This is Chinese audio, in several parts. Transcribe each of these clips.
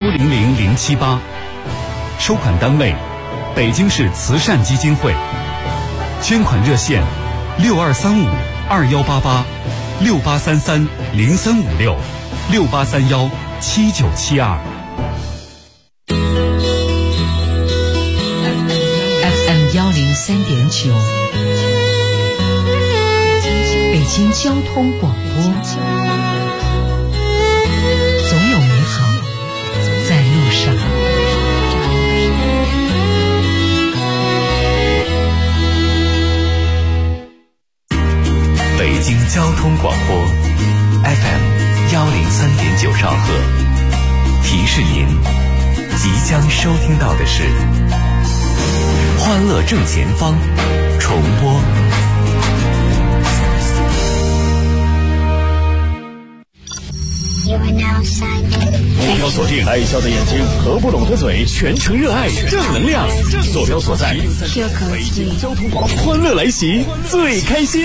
00078，收款单位北京市慈善基金会，捐款热线6235-2833-0356-6831-7972。 FM103.9，北京交通广播，总有美好在路上。 北京交通广播 FM103.9兆赫，提示您即将收听到的是欢乐正前方重播。 目标锁定，爱笑的眼睛和不拢的嘴，全程热爱正能量。坐标所在，北京交通广播，欢乐来袭，最开心。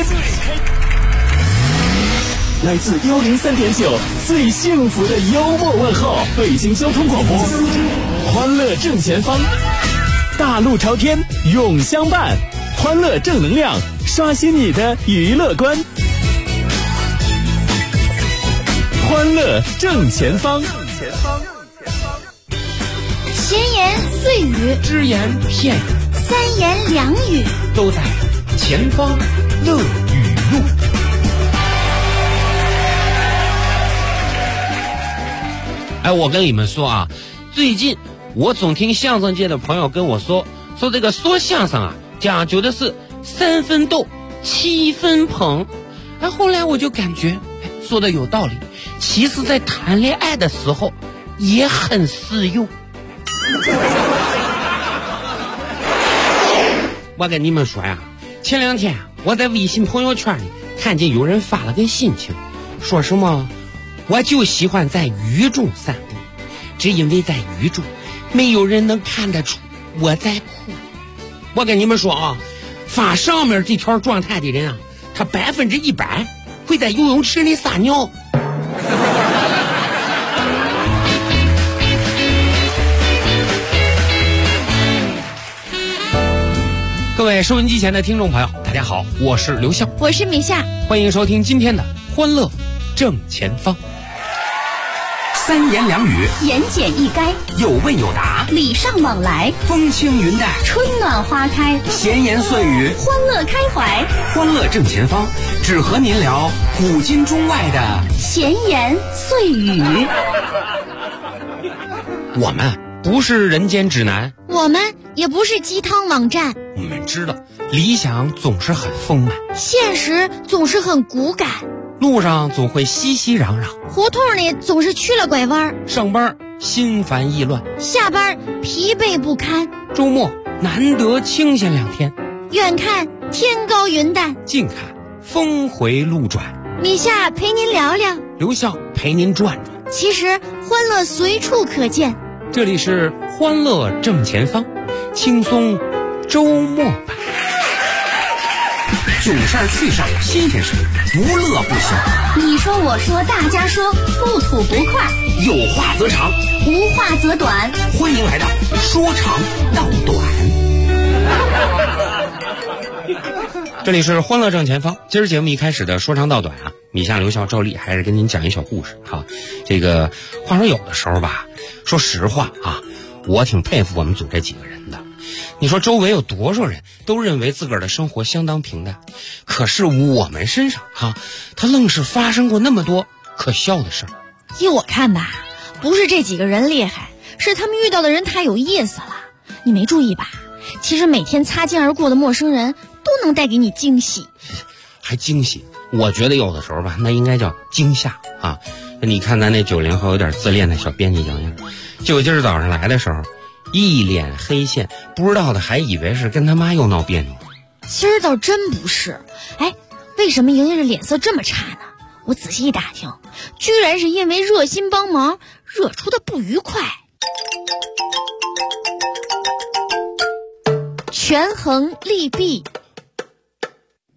来自103.9最幸福的幽默问候，北京交通广播，欢乐正前方，大路朝天永相伴，欢乐正能量，刷新你的娱乐观。欢乐正前方， 闲言碎语， 只言片语， 三言两语， 都在前方乐语录。哎，我跟你们说啊，最近我总听相声界的朋友跟我说这个说相声啊，讲究的是3分逗7分捧。哎，后来我就感觉说的有道理，其实在谈恋爱的时候也很适用。我跟你们说呀，前2天我在微信朋友圈里看见有人发了个心情，说什么我就喜欢在雨中散步，只因为在雨中没有人能看得出我在哭。我跟你们说啊，发上面这条状态的人啊，他100%会在游泳池里撒尿。各位收音机前的听众朋友，大家好，我是刘笑， 我是米夏， 欢迎收听今天的欢乐正前方。 三言两语， 言简意赅， 有问有答， 礼尚往来， 风轻云淡， 春暖花开， 闲言碎语， 欢乐开怀。 欢乐正前方，只和您聊古今中外的闲言碎语。 我们不是人间指南， 我们也不是鸡汤网站， 我们知道理想总是很丰满， 现实总是很骨感， 路上总会熙熙攘攘， 胡同里总是曲了拐弯， 上班心烦意乱， 下班疲惫不堪， 周末难得清闲2天， 远看天高云淡， 近看峰回路转。 米夏陪您聊聊， 刘笑陪您转转， 其实欢乐随处可见。 这里是欢乐正前方，轻松周末版。 囧事儿趣事儿新鲜事儿，无乐不休。 你说我说大家说，不吐不快， 有话则长， 无话则短。 欢迎来到说长道短。 这里是欢乐正前方，今儿节目一开始的说长道短啊，米夏、刘笑、赵丽还是跟您讲一小故事哈。这个话说有的时候吧，说实话啊，我挺佩服我们组这几个人的。你说周围有多少人都认为自个儿的生活相当平淡，可是我们身上他愣是发生过那么多可笑的事儿。 依我看吧，不是这几个人厉害，是他们遇到的人太有意思了。你没注意吧？其实每天擦肩而过的陌生人都能带给你惊喜。 还惊喜？我觉得有的时候吧，那应该叫惊吓啊！你看咱那90后有点自恋的小编辑莹莹，就今儿早上来的时候，一脸黑线，不知道的还以为是跟他妈又闹别扭了。 其实倒真不是。哎，为什么莹莹这脸色这么差呢？我仔细一打听，居然是因为热心帮忙惹出的不愉快。权衡利弊，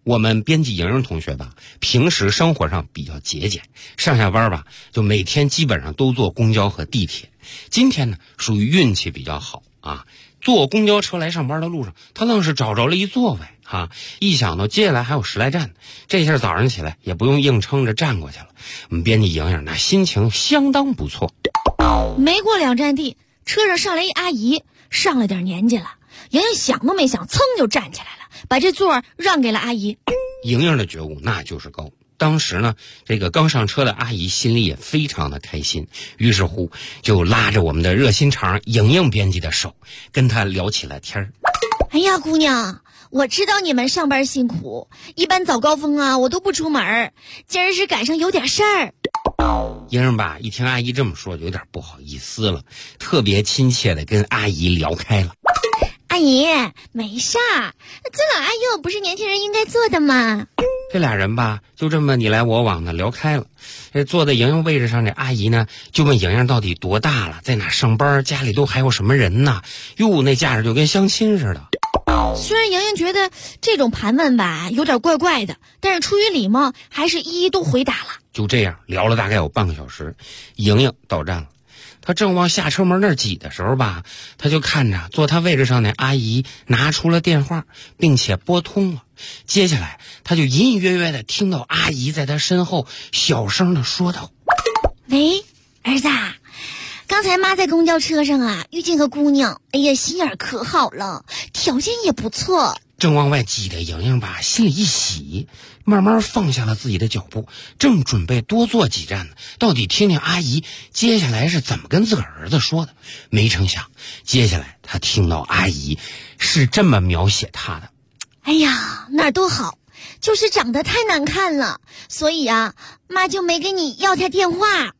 我们编辑莹莹同学吧，平时生活上比较节俭，上下班吧就每天基本上都坐公交和地铁。今天呢，属于运气比较好啊，坐公交车来上班的路上，他愣是找着了一座位啊！一想到接下来还有10来站，这下早上起来也不用硬撑着站过去了。我们编辑莹莹那心情相当不错。 没过2站地，车上上来一阿姨，上了点年纪了。莹莹想都没想，噌就站起来了，把这座让给了阿姨。 莹莹的觉悟那就是高。当时呢，这个刚上车的阿姨心里也非常的开心，于是乎就拉着我们的热心肠莹莹编辑的手，跟她聊起了天儿。 哎呀，姑娘，我知道你们上班辛苦，一般早高峰啊我都不出门，今儿是赶上有点事儿。 莹莹吧一听阿姨这么说，有点不好意思了，特别亲切的跟阿姨聊开了。 阿姨，没事儿，尊老爱幼不是年轻人应该做的吗？ 这俩人吧就这么你来我往的聊开了。这坐在莹莹位置上这阿姨呢，就问莹莹到底多大了，在哪上班，家里都还有什么人呢？哟，那架势就跟相亲似的。 虽然莹莹觉得这种盘问吧有点怪怪的，但是出于礼貌还是一一都回答了。 就这样聊了大概有半个小时，莹莹到站了。他正往下车门那儿挤的时候吧，他就看着坐他位置上的阿姨拿出了电话，并且拨通了。接下来他就隐隐约约的听到阿姨在他身后小声的说道： 喂，儿子，刚才妈在公交车上啊遇见个姑娘，哎呀心眼可好了，条件也不错。 正往外挤的莹莹吧心里一喜，慢慢放下了自己的脚步，正准备多坐几站呢，到底听听阿姨接下来是怎么跟自个儿儿子说的。没成想接下来他听到阿姨是这么描写他的： 哎呀，哪儿都好，就是长得太难看了，所以啊妈就没给你要他电话。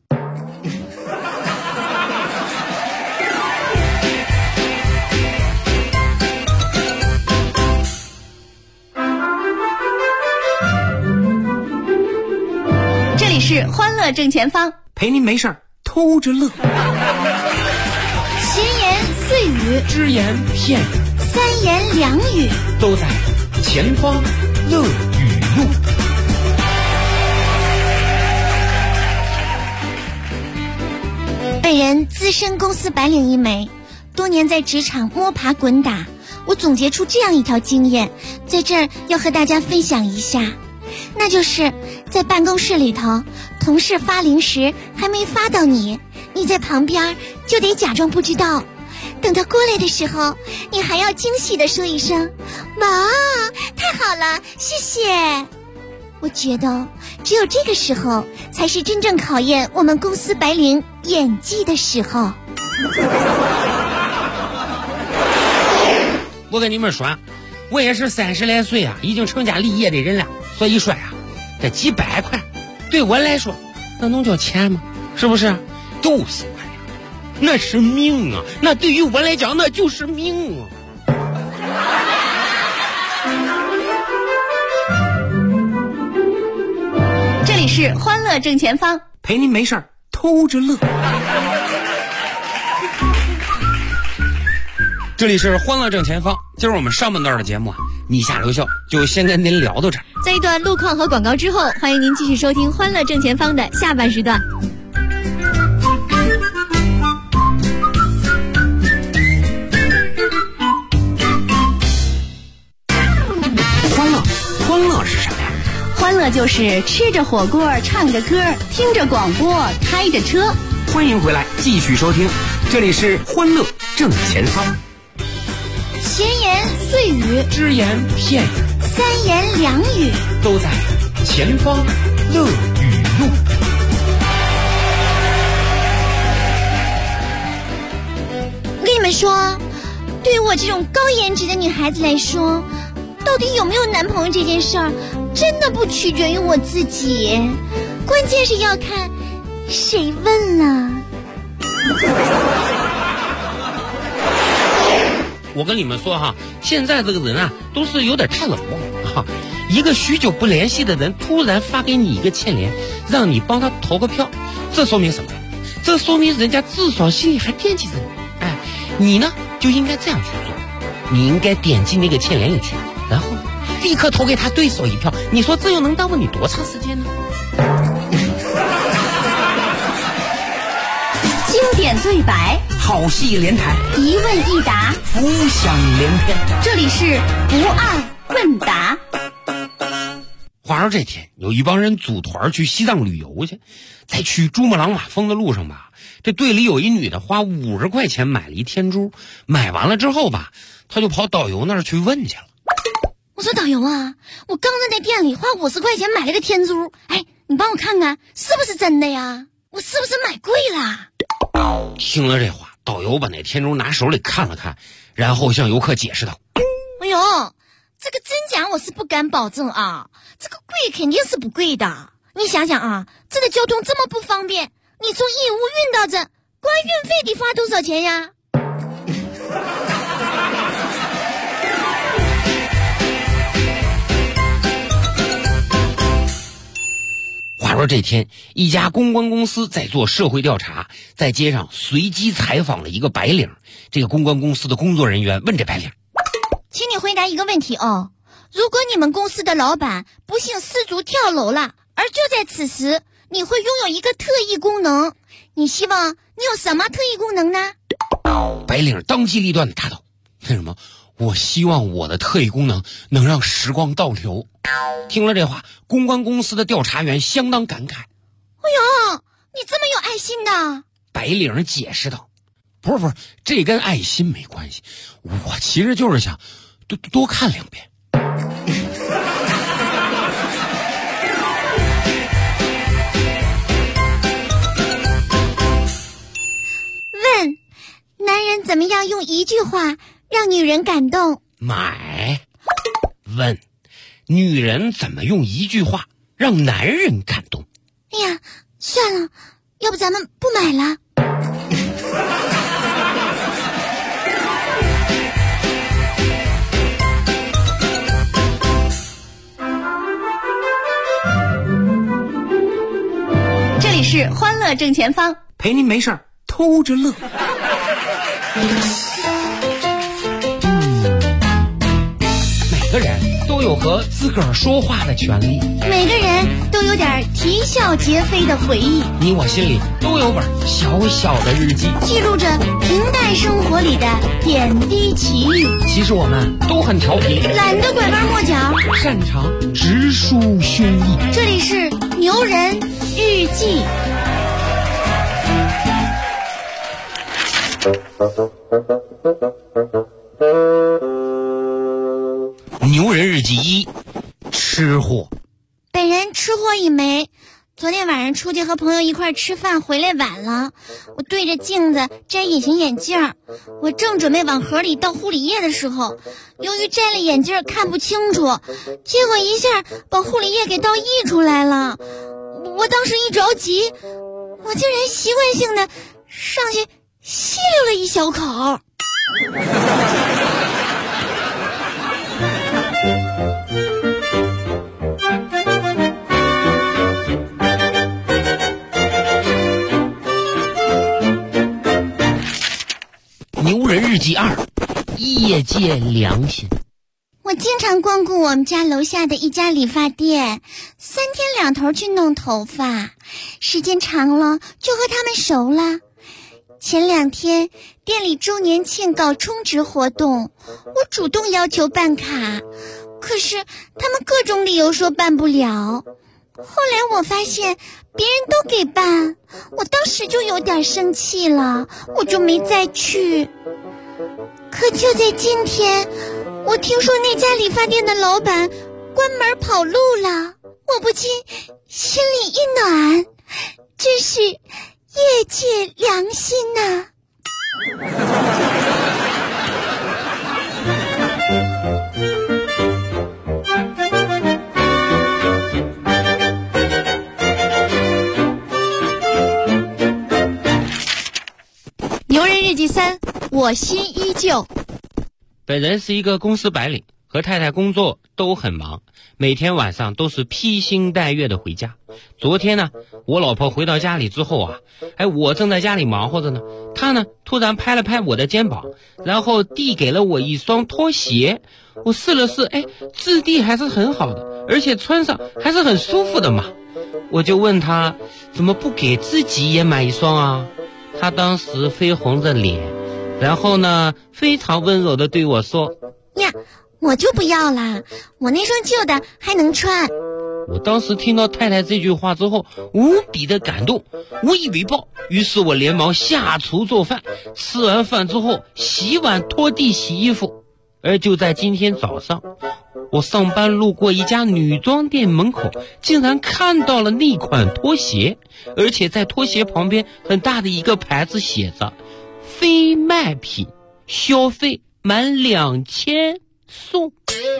这里是欢乐正前方， 陪您没事偷着乐， 闲言碎语， 只言片语， 三言两语， 都在前方乐语录。 本人资深公司白领一枚，多年在职场摸爬滚打，我总结出这样一条经验，在这儿要和大家分享一下。那就是在办公室里头，同事发零食还没发到你在旁边就得假装不知道，等他过来的时候，你还要惊喜地说一声：哇，太好了，谢谢。我觉得只有这个时候才是真正考验我们公司白领演技的时候。 我跟你们说，我也是30来岁啊，已经成家立业的人了，所以说呀，这几百块对我来说那能叫钱吗？是不是？都是我呀，那是命啊，那对于我来讲那就是命啊。 这里是欢乐正前方， 陪您没事偷着乐。这里是欢乐正前方，今儿我们上半段的节目啊，你下留校就先跟您聊到这儿。 在一段路况和广告之后，欢迎您继续收听欢乐正前方的下半时段。 欢乐是什么呀？ 欢乐就是吃着火锅，唱着歌，听着广播，开着车。 欢迎回来，继续收听，这里是欢乐正前方。 闲言碎语， 只言片语， 三言两语， 都在前方乐语录。 我跟你们说，对于我这种高颜值的女孩子来说，到底有没有男朋友这件事儿，真的不取决于我自己，关键是要看谁问了。 我跟你们说哈，现在这个人啊，都是有点太冷漠了。一个许久不联系的人突然发给你一个欠连，让你帮他投个票，这说明什么？这说明人家至少心里还惦记着你。哎，你呢就应该这样去做，你应该点击那个欠连里去，然后立刻投给他对手一票。你说这又能耽误你多长时间呢？ 经典对白， 好戏连台， 一问一答， 浮想联翩。 这里是不二问答。 话说这天，有一帮人组团去西藏旅游去，在去珠穆朗玛峰的路上吧，这队里有一女的花50块钱买了一天珠，买完了之后吧，她就跑导游那儿去问去了。 我说导游啊，我刚在那店里花50块钱买了个天珠，哎，你帮我看看是不是真的呀？我是不是买贵了？ 听了这话，导游把那天珠拿手里看了看，然后向游客解释道： 哎呦，这个真假我是不敢保证啊，这个贵肯定是不贵的。你想想啊，这个交通这么不方便，你从义乌运到这，光运费得花多少钱呀？ 话说这天，一家公关公司在做社会调查，在街上随机采访了一个白领。这个公关公司的工作人员问这白领： 请你回答一个问题哦，如果你们公司的老板不幸失足跳楼了，而就在此时你会拥有一个特异功能，你希望你有什么特异功能呢？ 白领当机立断地答道：为什么？我希望我的特异功能能让时光倒流。听了这话，公关公司的调查员相当感慨： 哎呦，你这么有爱心的。 白领解释道：不是，这跟爱心没关系，我其实就是想多看2遍。 问：男人怎么样用一句话让女人感动？ 买。问：女人怎么用一句话让男人感动？ 哎呀，算了，要不咱们不买了。 这里是欢乐正前方， 陪您没事儿偷着乐。 每个人都有和自个儿说话的权利， 每个人都有点啼笑皆非的回忆， 你我心里都有本小小的日记， 记录着平淡生活里的点滴奇遇。 其实我们都很调皮， 懒得拐弯抹角， 擅长直抒胸臆。 这里是牛人日记。 牛人日记1：吃货。 本人吃货一枚，昨天晚上出去和朋友一块吃饭，回来晚了，我对着镜子摘隐形眼镜，我正准备往盒里倒护理液的时候，由于摘了眼镜看不清楚，结果一下把护理液给倒溢出来了。我当时一着急，我竟然习惯性的上去吸溜了一小口。 牛人日记2：业界良心。 我经常光顾我们家楼下的一家理发店，3天2头去弄头发，时间长了就和他们熟了。前2天店里周年庆搞充值活动，我主动要求办卡，可是他们各种理由说办不了。后来我发现别人都给办，我当时就有点生气了，我就没再去。可就在今天，我听说那家理发店的老板关门跑路了，我不禁心里一暖，真是业界良心呐。 牛人日记3：我心依旧。 本人是一个公司白领，和太太工作都很忙，每天晚上都是披星戴月的回家。昨天呢，我老婆回到家里之后啊，我正在家里忙活着呢，她呢突然拍了拍我的肩膀，然后递给了我一双拖鞋。我试了试，质地还是很好的，而且穿上还是很舒服的嘛。我就问她怎么不给自己也买一双啊？她当时绯红着脸，然后呢非常温柔地对我说： 呀，我就不要啦，我那双旧的还能穿。 我当时听到太太这句话之后，无比的感动，无以为报，于是我连忙下厨做饭，吃完饭之后洗碗拖地洗衣服。而就在今天早上，我上班路过一家女装店门口，竟然看到了那款拖鞋，而且在拖鞋旁边很大的一个牌子写着非卖品，消费满2000送。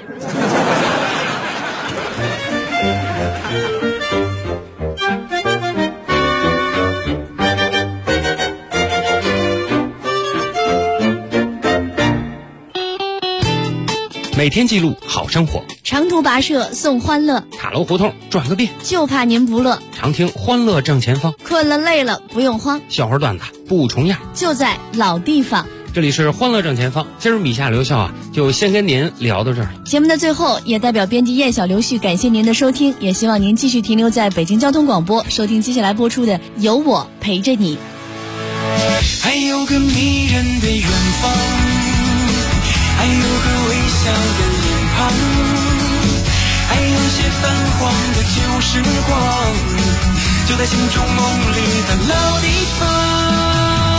每天记录好生活， 长途跋涉送欢乐， 塔楼胡同转个遍， 就怕您不乐。 常听欢乐正前方， 困了累了不用慌， 笑话段子不重样， 就在老地方。 这里是欢乐正前方，今儿米夏刘笑就先跟您聊到这儿了。 节目的最后，也代表编辑燕小刘旭感谢您的收听，也希望您继续停留在北京交通广播，收听接下来播出的《有我陪着你》。 还有个迷人的远方，还有个微笑的脸庞，还有些泛黄的旧时光，就在心中梦里的老地方。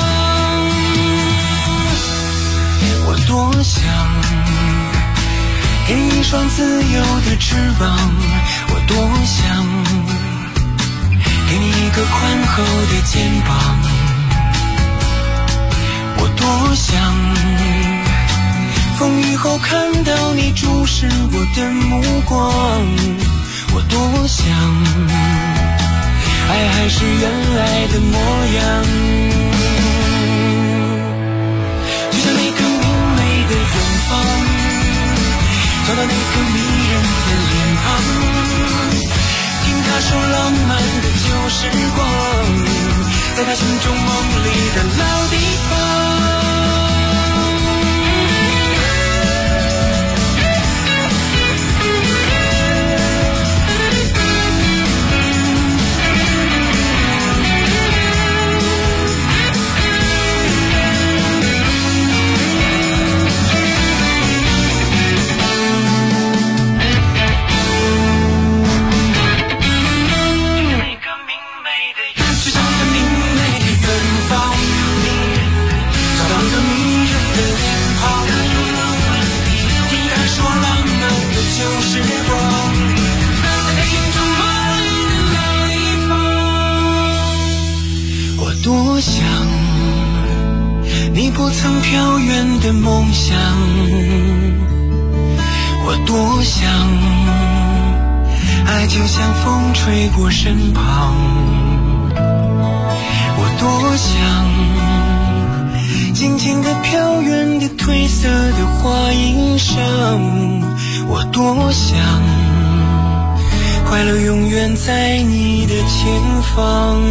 我多想给你一双自由的翅膀，我多想给你一个宽厚的肩膀，我多想风雨后看到你注视我的目光，我多想爱还是原来的模样，就像那个明媚的远方，找到那个迷人的脸庞，听他说浪漫的旧时光，在他心中梦里的老地方。多想你不曾飘远的梦想，我多想爱就像风吹过身旁，我多想静静地飘远的褪色的花衣裳，我多想快乐永远在你的前方。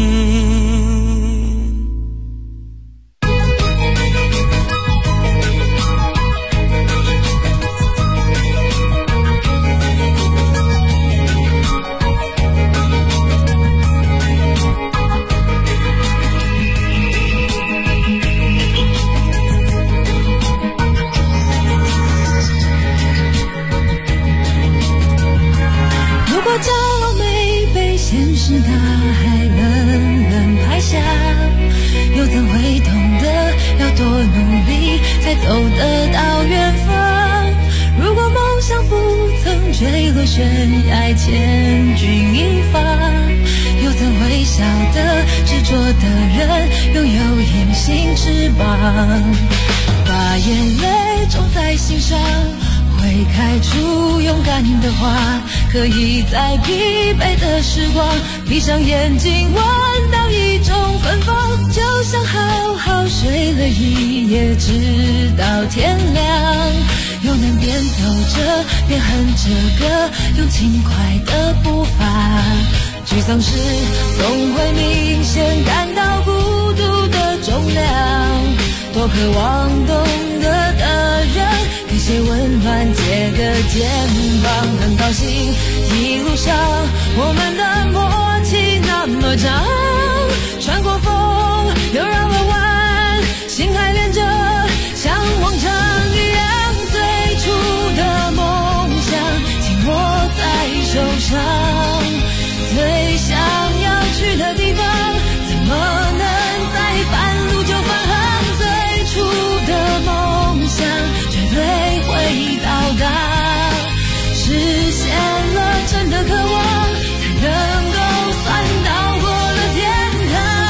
走得到远方，如果梦想不曾坠落悬崖，千钧一发，又怎会晓得执着的人拥有隐形翅膀，把眼泪种在心上，会开出勇敢的花，可以在疲惫的时光闭上眼睛闻到一种芬芳，就像好好睡了一夜直到天亮， 又能边走着边哼着歌，用轻快的步伐。沮丧时总会明显感到孤独的重量，多渴望懂得的人给些温暖，借个肩膀。很高兴一路上我们的默契那么长，穿过风又绕了弯，心还连着像往常一样，最初的梦想紧握在手上，最想要去的地方怎么能在半路就返航，最初的梦想绝对会到达，实现了真的渴望，才能够算到过了天堂。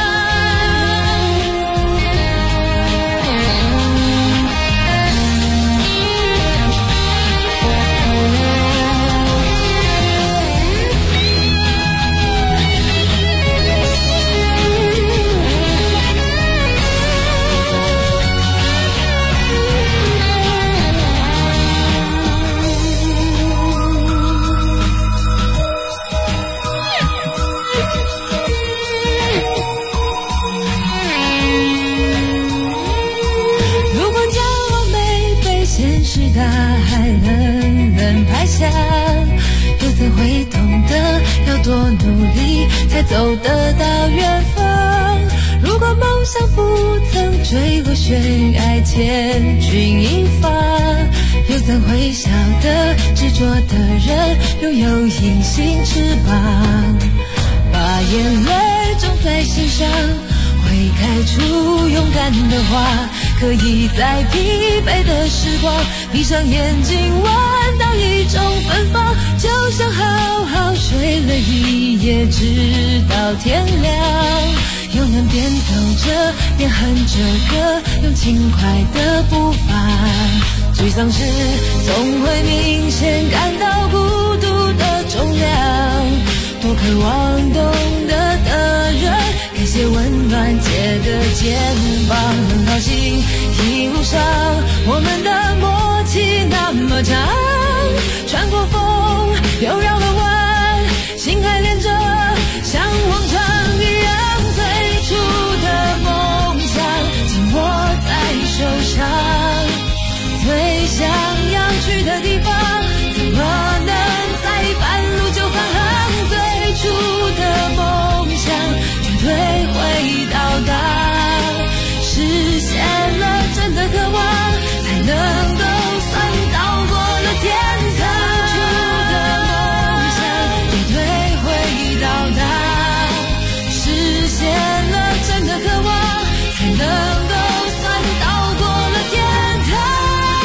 大海冷拍下，又怎会懂得要多努力才走得到远方？如果梦想不曾坠落悬崖，千钧一发，又怎会晓得执着的人拥有隐形翅膀？把眼泪种在心上，会开出勇敢的花，可以在疲惫的时光闭上眼睛闻到一种芬芳，就像好好睡了一夜直到天亮，又能边走着边哼着歌，用轻快的步伐。沮丧时总会明显感到孤独的重量，多渴望懂得的人给些温暖，借个肩膀。很高兴一路上我们的默契那么长，穿过风又绕了弯，心还连着像往常一样，最初的梦想紧握在手上，最想要去的地方怎么能在半路就返航？最初的梦想绝对会到达，实现了真的渴望，才能够算到过了天堂。最初的梦想绝对会到达，实现了真的渴望，才能够算到过了天堂。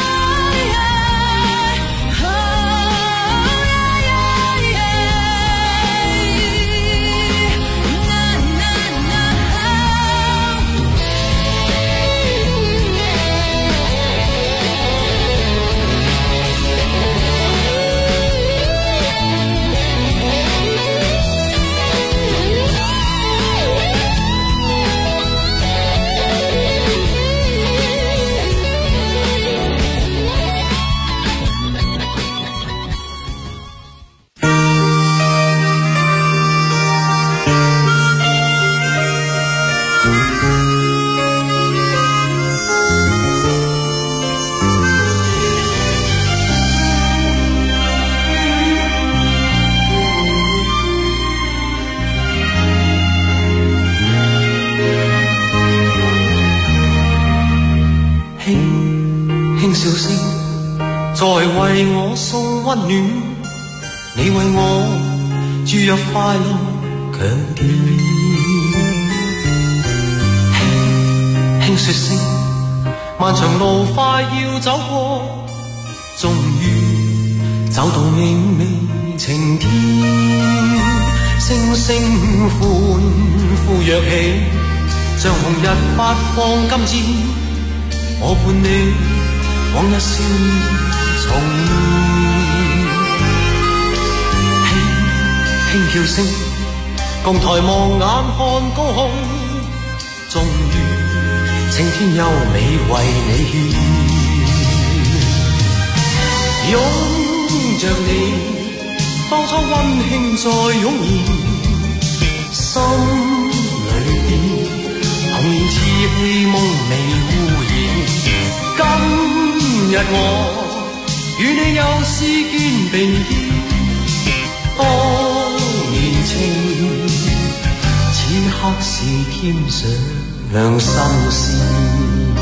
笑聲在為我送溫暖，你為我注入快樂強電。輕輕說聲，漫長路快要走過，終於走到明媚晴天。星星歡呼躍起，像紅日發放金箭，我伴你往日少年重現，輕輕叫聲，共抬望眼看高空，終於晴天優美為你獻。 擁着你，當初溫馨再湧現，心裏邊童年稚氣夢未污染。今日我與你又是肩並肩，當年情此刻是添上新鮮。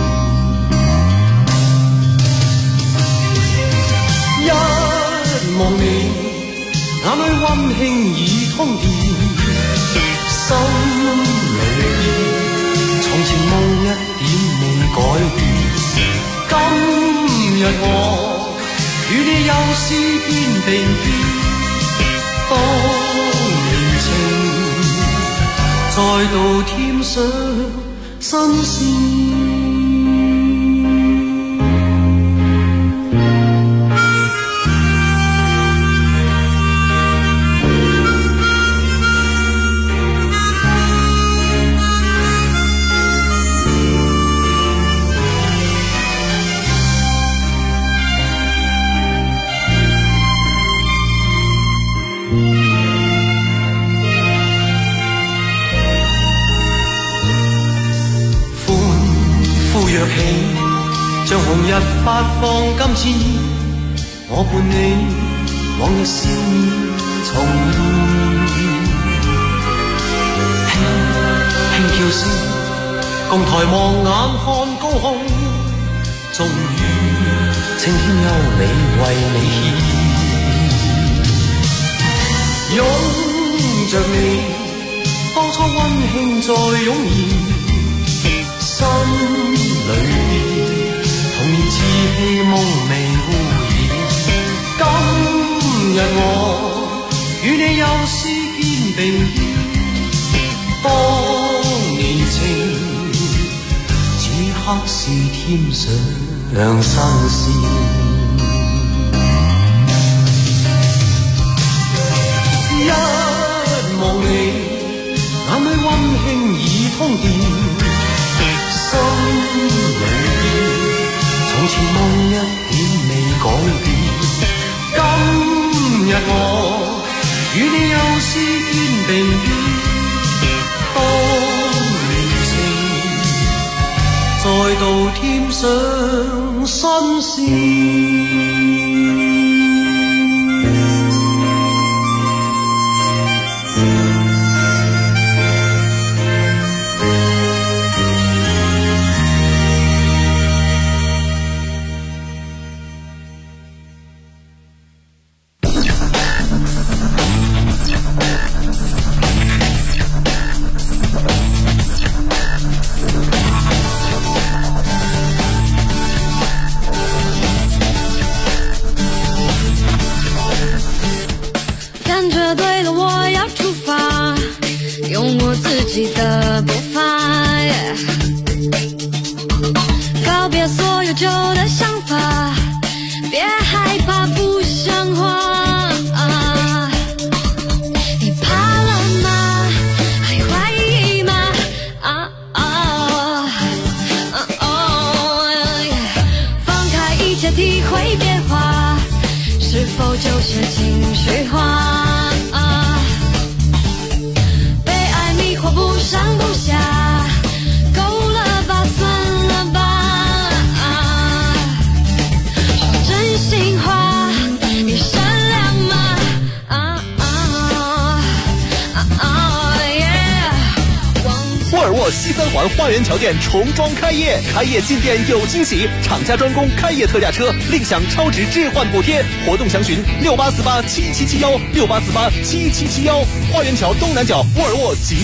一望你，眼裏溫馨已通電，心裏邊從前夢一點未改變。今日我與你又是肩並肩，當年情再度添上新鮮。像紅日發放金箭，我伴你往日笑面重現。輕輕叫聲，共抬望眼看高空，終於青天優美為你獻。擁着你，當初溫馨再湧現，心裏邊童年稚氣夢未污染。今日我與你又是肩並肩，當年情此刻是添上新鮮。一望你，眼裏溫馨已通電，心裏從前夢一點未改變。今日我與你又是肩並肩，當年情再度添上新鮮。 的步伐，告别所有旧的想法，别害怕不像话。你怕了吗？还怀疑吗？放开一切，体会变化，是否就是情绪化？不上不下，够了吧，算了吧。说真心话，你善良吗？ 沃尔沃西三环花园桥店重装开业，开业进店有惊喜，厂家专供开业特价车，另享超值置换补贴。活动详询68487771，68487771。花园桥东南角沃尔沃集